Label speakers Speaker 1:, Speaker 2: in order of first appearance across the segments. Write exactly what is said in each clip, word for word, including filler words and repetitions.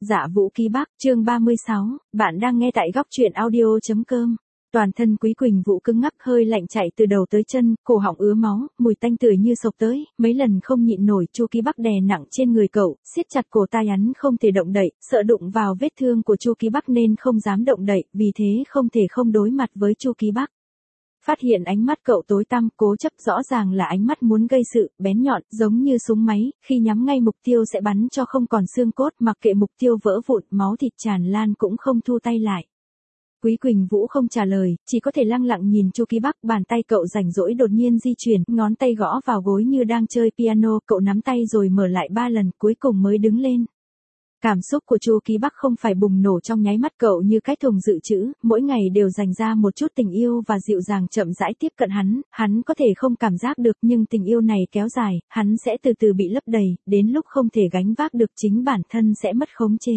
Speaker 1: Dạ Vũ Ký Bắc, chương ba mươi sáu, bạn đang nghe tại góc truyện audio.com. Toàn thân Quý Quỳnh Vũ cứng ngắc, hơi lạnh chạy từ đầu tới chân, cổ họng ứa máu, mùi tanh tưởi như sộc tới, mấy lần không nhịn nổi, Chu Ký Bắc đè nặng trên người cậu, siết chặt cổ tay hắn không thể động đậy, sợ đụng vào vết thương của Chu Ký Bắc nên không dám động đậy, vì thế không thể không đối mặt với Chu Ký Bắc. Phát hiện ánh mắt cậu tối tăm, cố chấp, rõ ràng là ánh mắt muốn gây sự, bén nhọn, giống như súng máy, khi nhắm ngay mục tiêu sẽ bắn cho không còn xương cốt, mặc kệ mục tiêu vỡ vụn, máu thịt tràn lan cũng không thu tay lại. Quý Quỳnh Vũ không trả lời, chỉ có thể lặng lặng nhìn Chu Ký Bắc, bàn tay cậu rảnh rỗi đột nhiên di chuyển, ngón tay gõ vào gối như đang chơi piano, cậu nắm tay rồi mở lại ba lần, cuối cùng mới đứng lên. Cảm xúc của Chu Ký Bắc không phải bùng nổ trong nháy mắt, cậu như cái thùng dự trữ, mỗi ngày đều dành ra một chút tình yêu và dịu dàng chậm rãi tiếp cận hắn, hắn có thể không cảm giác được nhưng tình yêu này kéo dài, hắn sẽ từ từ bị lấp đầy, đến lúc không thể gánh vác được chính bản thân sẽ mất khống chế.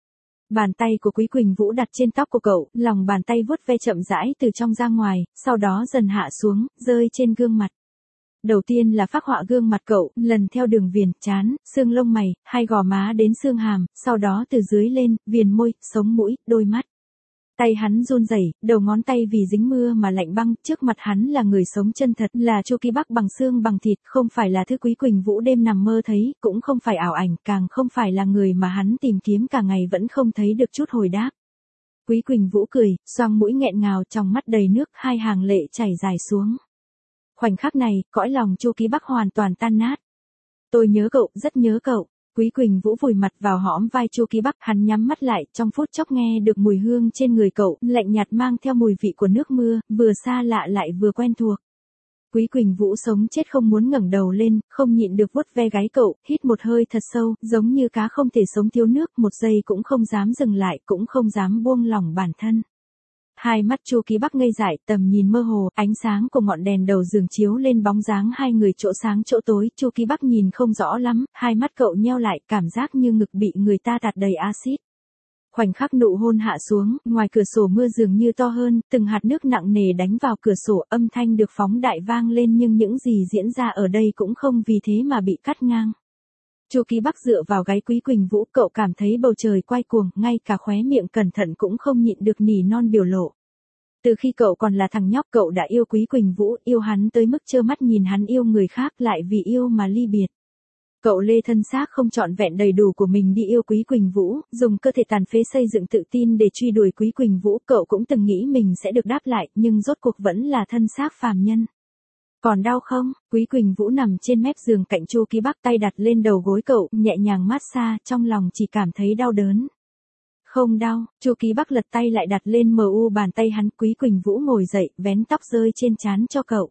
Speaker 1: Bàn tay của Quý Quỳnh Vũ đặt trên tóc của cậu, lòng bàn tay vuốt ve chậm rãi từ trong ra ngoài, sau đó dần hạ xuống, rơi trên gương mặt. Đầu tiên là phác họa gương mặt cậu, lần theo đường viền, trán, xương lông mày, hai gò má đến xương hàm, sau đó từ dưới lên, viền môi, sống mũi, đôi mắt. Tay hắn run rẩy, đầu ngón tay vì dính mưa mà lạnh băng, trước mặt hắn là người sống chân thật, là Chu Ký Bắc bằng xương bằng thịt, không phải là thứ Quý Quỳnh Vũ đêm nằm mơ thấy, cũng không phải ảo ảnh, càng không phải là người mà hắn tìm kiếm cả ngày vẫn không thấy được chút hồi đáp. Quý Quỳnh Vũ cười, xoang mũi nghẹn ngào, trong mắt đầy nước, hai hàng lệ chảy dài xuống. Khoảnh khắc này, cõi lòng Chu Ký Bắc hoàn toàn tan nát. Tôi nhớ cậu, rất nhớ cậu. Quý Quỳnh Vũ vùi mặt vào hõm vai Chu Ký Bắc, hắn nhắm mắt lại, trong phút chốc nghe được mùi hương trên người cậu, lạnh nhạt mang theo mùi vị của nước mưa, vừa xa lạ lại vừa quen thuộc. Quý Quỳnh Vũ sống chết không muốn ngẩng đầu lên, không nhịn được vuốt ve gáy cậu, hít một hơi thật sâu, giống như cá không thể sống thiếu nước, một giây cũng không dám dừng lại, cũng không dám buông lỏng bản thân. Hai mắt Chu Ký Bắc ngây dại, tầm nhìn mơ hồ, ánh sáng của ngọn đèn đầu giường chiếu lên bóng dáng hai người chỗ sáng chỗ tối, Chu Ký Bắc nhìn không rõ lắm, hai mắt cậu nheo lại, cảm giác như ngực bị người ta tạt đầy axit. Khoảnh khắc nụ hôn hạ xuống, ngoài cửa sổ mưa dường như to hơn, từng hạt nước nặng nề đánh vào cửa sổ, âm thanh được phóng đại vang lên nhưng những gì diễn ra ở đây cũng không vì thế mà bị cắt ngang. Chu Ký Bắc dựa vào gáy Quý Quỳnh Vũ, cậu cảm thấy bầu trời quay cuồng, ngay cả khóe miệng cẩn thận cũng không nhịn được nỉ non biểu lộ. Từ khi cậu còn là thằng nhóc cậu đã yêu Quý Quỳnh Vũ, yêu hắn tới mức trơ mắt nhìn hắn yêu người khác, lại vì yêu mà ly biệt. Cậu lê thân xác không trọn vẹn đầy đủ của mình đi yêu Quý Quỳnh Vũ, dùng cơ thể tàn phế xây dựng tự tin để truy đuổi Quý Quỳnh Vũ, cậu cũng từng nghĩ mình sẽ được đáp lại, nhưng rốt cuộc vẫn là thân xác phàm nhân. Còn đau không? Quý Quỳnh Vũ nằm trên mép giường cạnh Chu Ký Bắc, tay đặt lên đầu gối cậu, nhẹ nhàng massage, trong lòng chỉ cảm thấy đau đớn. Không đau, Chu Ký Bắc lật tay lại đặt lên mờ u bàn tay hắn, Quý Quỳnh Vũ ngồi dậy, vén tóc rơi trên trán cho cậu.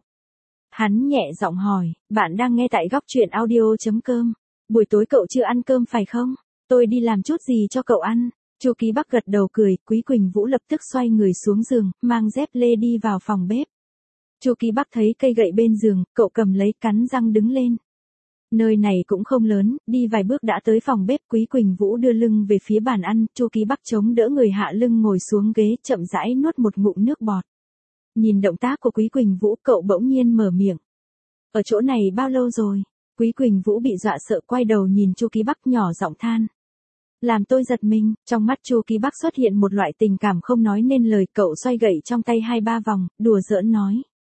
Speaker 1: Hắn nhẹ giọng hỏi, bạn đang nghe tại góc truyện audio.com. Buổi tối cậu chưa ăn cơm phải không? Tôi đi làm chút gì cho cậu ăn? Chu Ký Bắc gật đầu cười, Quý Quỳnh Vũ lập tức xoay người xuống giường, mang dép lê đi vào phòng bếp. Chu Ký Bắc thấy cây gậy bên giường, cậu cầm lấy, cắn răng đứng lên. Nơi này cũng không lớn, đi vài bước đã tới phòng bếp, Quý Quỳnh Vũ đưa lưng về phía bàn ăn, Chu Ký Bắc chống đỡ người hạ lưng ngồi xuống ghế, chậm rãi nuốt một ngụm nước bọt. Nhìn động tác của Quý Quỳnh Vũ, cậu bỗng nhiên mở miệng. Ở chỗ này bao lâu rồi? Quý Quỳnh Vũ bị dọa sợ, quay đầu nhìn Chu Ký Bắc nhỏ giọng than. Làm tôi giật mình, trong mắt Chu Ký Bắc xuất hiện một loại tình cảm không nói nên lời, cậu xoay gậy trong tay hai ba vòng, đùa giỡn nói.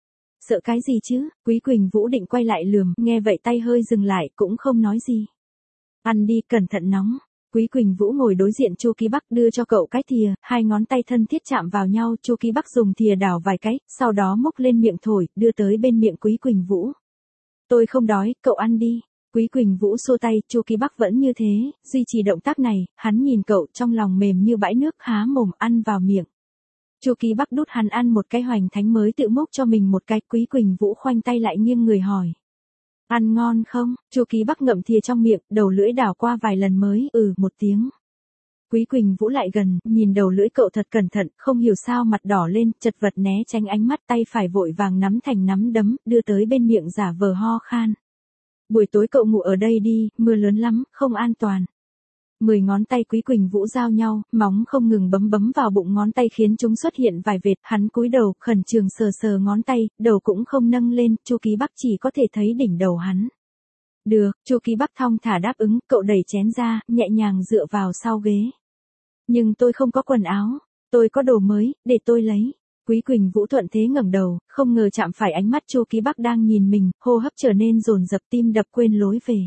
Speaker 1: Sợ cái gì chứ? Quý Quỳnh Vũ định quay lại lườm, nghe vậy tay hơi dừng lại, cũng không nói gì. Ăn đi, cẩn thận nóng. Quý Quỳnh Vũ ngồi đối diện Chu Ký Bắc, đưa cho cậu cái thìa, hai ngón tay thân thiết chạm vào nhau, Chu Ký Bắc dùng thìa đảo vài cái, sau đó múc lên miệng thổi, đưa tới bên miệng Quý Quỳnh Vũ. Tôi không đói, cậu ăn đi. Quý Quỳnh Vũ xua tay, Chu Ký Bắc vẫn như thế, duy trì động tác này, hắn nhìn cậu trong lòng mềm như bãi nước, há mồm ăn vào miệng. Chu Ký Bắc đút hắn ăn một cái hoành thánh mới tự múc cho mình một cái, Quý Quỳnh Vũ khoanh tay lại nghiêng người hỏi. Ăn ngon không? Chu Ký Bắc ngậm thìa trong miệng, đầu lưỡi đảo qua vài lần mới, ừ một tiếng. Quý Quỳnh Vũ lại gần, nhìn đầu lưỡi cậu thật cẩn thận, không hiểu sao mặt đỏ lên, chật vật né tránh ánh mắt, tay phải vội vàng nắm thành nắm đấm, đưa tới bên miệng giả vờ ho khan. Buổi tối cậu ngủ ở đây đi, mưa lớn lắm, không an toàn. Mười ngón tay Quý Quỳnh Vũ giao nhau, móng không ngừng bấm bấm vào bụng ngón tay khiến chúng xuất hiện vài vệt, hắn cúi đầu, khẩn trương sờ sờ ngón tay, đầu cũng không nâng lên, Chu Ký Bắc chỉ có thể thấy đỉnh đầu hắn. Được, Chu Ký Bắc thong thả đáp ứng, cậu đẩy chén ra, nhẹ nhàng dựa vào sau ghế. Nhưng tôi không có quần áo, tôi có đồ mới, để tôi lấy. Quý Quỳnh Vũ thuận thế ngẩng đầu, không ngờ chạm phải ánh mắt Chu Ký Bắc đang nhìn mình, hô hấp trở nên dồn dập, tim đập quên lối về.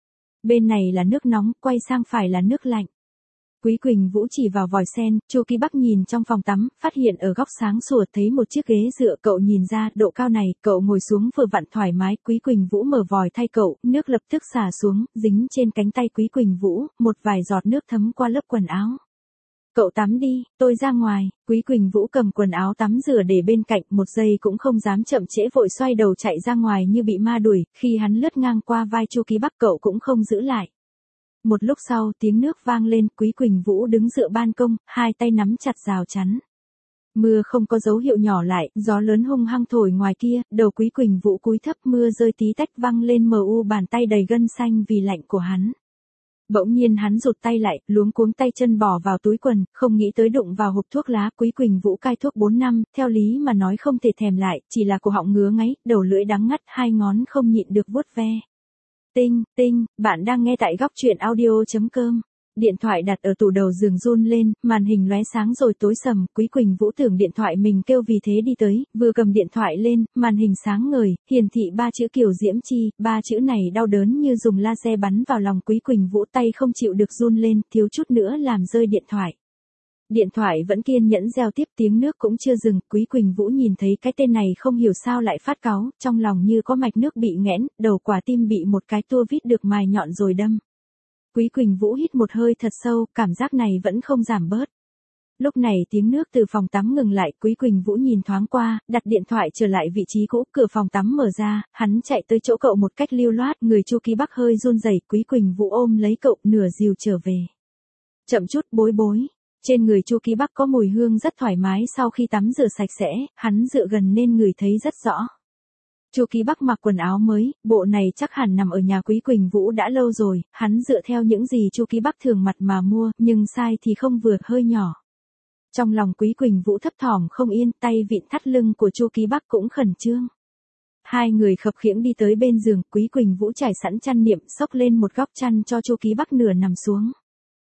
Speaker 1: Bên này là nước nóng, quay sang phải là nước lạnh. Quý Quỳnh Vũ chỉ vào vòi sen, Chu Ký Bắc nhìn trong phòng tắm, phát hiện ở góc sáng sủa thấy một chiếc ghế dựa, cậu nhìn ra, độ cao này, cậu ngồi xuống vừa vặn thoải mái, Quý Quỳnh Vũ mở vòi thay cậu, nước lập tức xả xuống, dính trên cánh tay Quý Quỳnh Vũ, một vài giọt nước thấm qua lớp quần áo. Cậu tắm đi, tôi ra ngoài. Quý Quỳnh Vũ cầm quần áo tắm rửa để bên cạnh, một giây cũng không dám chậm trễ, vội xoay đầu chạy ra ngoài như bị ma đuổi, khi hắn lướt ngang qua vai Chu Ký Bắc cậu cũng không giữ lại. Một lúc sau tiếng nước vang lên, Quý Quỳnh Vũ đứng dựa ban công, hai tay nắm chặt rào chắn. Mưa không có dấu hiệu nhỏ lại, gió lớn hung hăng thổi ngoài kia, đầu Quý Quỳnh Vũ cúi thấp, mưa rơi tí tách văng lên mờ u bàn tay đầy gân xanh vì lạnh của hắn. Bỗng nhiên hắn rụt tay lại, luống cuống tay chân bỏ vào túi quần, không nghĩ tới đụng vào hộp thuốc lá. Quý Quỳnh Vũ cai thuốc bốn năm, theo lý mà nói không thể thèm lại, chỉ là cổ họng ngứa ngáy, đầu lưỡi đắng ngắt, hai ngón không nhịn được vuốt ve. Tinh, tinh, bạn đang nghe tại góc truyện audio.com. Điện thoại đặt ở tủ đầu giường run lên, màn hình lóe sáng rồi tối sầm, Quý Quỳnh Vũ tưởng điện thoại mình kêu vì thế đi tới, vừa cầm điện thoại lên, màn hình sáng ngời, hiển thị ba chữ Kiều Diễm Chi, ba chữ này đau đớn như dùng laser bắn vào lòng Quý Quỳnh Vũ, tay không chịu được run lên, thiếu chút nữa làm rơi điện thoại. Điện thoại vẫn kiên nhẫn reo tiếp, tiếng nước cũng chưa dừng, Quý Quỳnh Vũ nhìn thấy cái tên này không hiểu sao lại phát cáu, trong lòng như có mạch nước bị nghẽn, đầu quả tim bị một cái tua vít được mài nhọn rồi đâm. Quý Quỳnh Vũ hít một hơi thật sâu, cảm giác này vẫn không giảm bớt. Lúc này tiếng nước từ phòng tắm ngừng lại, Quý Quỳnh Vũ nhìn thoáng qua, đặt điện thoại trở lại vị trí cũ, cửa phòng tắm mở ra, hắn chạy tới chỗ cậu một cách lưu loát, người Chu Ký Bắc hơi run rẩy, Quý Quỳnh Vũ ôm lấy cậu, nửa dìu trở về. Chậm chút, bối bối. Trên người Chu Ký Bắc có mùi hương rất thoải mái, sau khi tắm rửa sạch sẽ, hắn dựa gần nên ngửi thấy rất rõ. Chu Ký Bắc mặc quần áo mới, bộ này chắc hẳn nằm ở nhà Quý Quỳnh Vũ đã lâu rồi, hắn dựa theo những gì Chu Ký Bắc thường mặc mà mua, nhưng size thì không vừa, hơi nhỏ. Trong lòng Quý Quỳnh Vũ thấp thỏm không yên, tay vịn thắt lưng của Chu Ký Bắc cũng khẩn trương. Hai người khập khiễng đi tới bên giường, Quý Quỳnh Vũ trải sẵn chăn niệm, xốc lên một góc chăn cho Chu Ký Bắc nửa nằm xuống.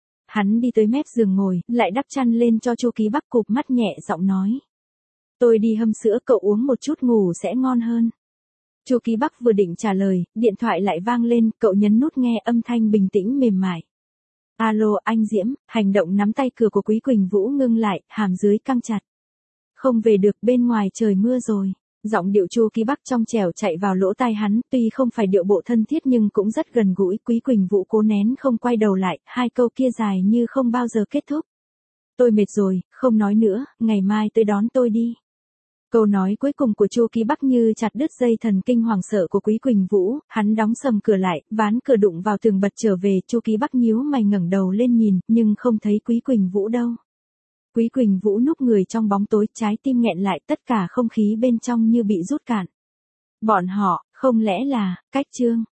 Speaker 1: Hắn đi tới mép giường ngồi, lại đắp chăn lên cho Chu Ký Bắc, cụp mắt nhẹ giọng nói. Tôi đi hâm sữa, cậu uống một chút ngủ sẽ ngon hơn. Chu Ký Bắc vừa định trả lời, điện thoại lại vang lên, cậu nhấn nút nghe, âm thanh bình tĩnh mềm mại. Alo, anh Diễm. Hành động nắm tay cửa của Quý Quỳnh Vũ ngưng lại, hàm dưới căng chặt. Không về được, bên ngoài trời mưa rồi. Giọng điệu Chu Ký Bắc trong trẻo chạy vào lỗ tai hắn, tuy không phải điệu bộ thân thiết nhưng cũng rất gần gũi. Quý Quỳnh Vũ cố nén không quay đầu lại, hai câu kia dài như không bao giờ kết thúc. Tôi mệt rồi, không nói nữa, ngày mai tới đón tôi đi. Câu nói cuối cùng của Chu Ký Bắc như chặt đứt dây thần kinh hoàng sợ của Quý Quỳnh Vũ, hắn đóng sầm cửa lại, ván cửa đụng vào tường bật trở về, Chu Ký Bắc nhíu mày ngẩng đầu lên nhìn, nhưng không thấy Quý Quỳnh Vũ đâu. Quý Quỳnh Vũ núp người trong bóng tối, trái tim nghẹn lại, tất cả không khí bên trong như bị rút cạn. Bọn họ, không lẽ là, cách chương.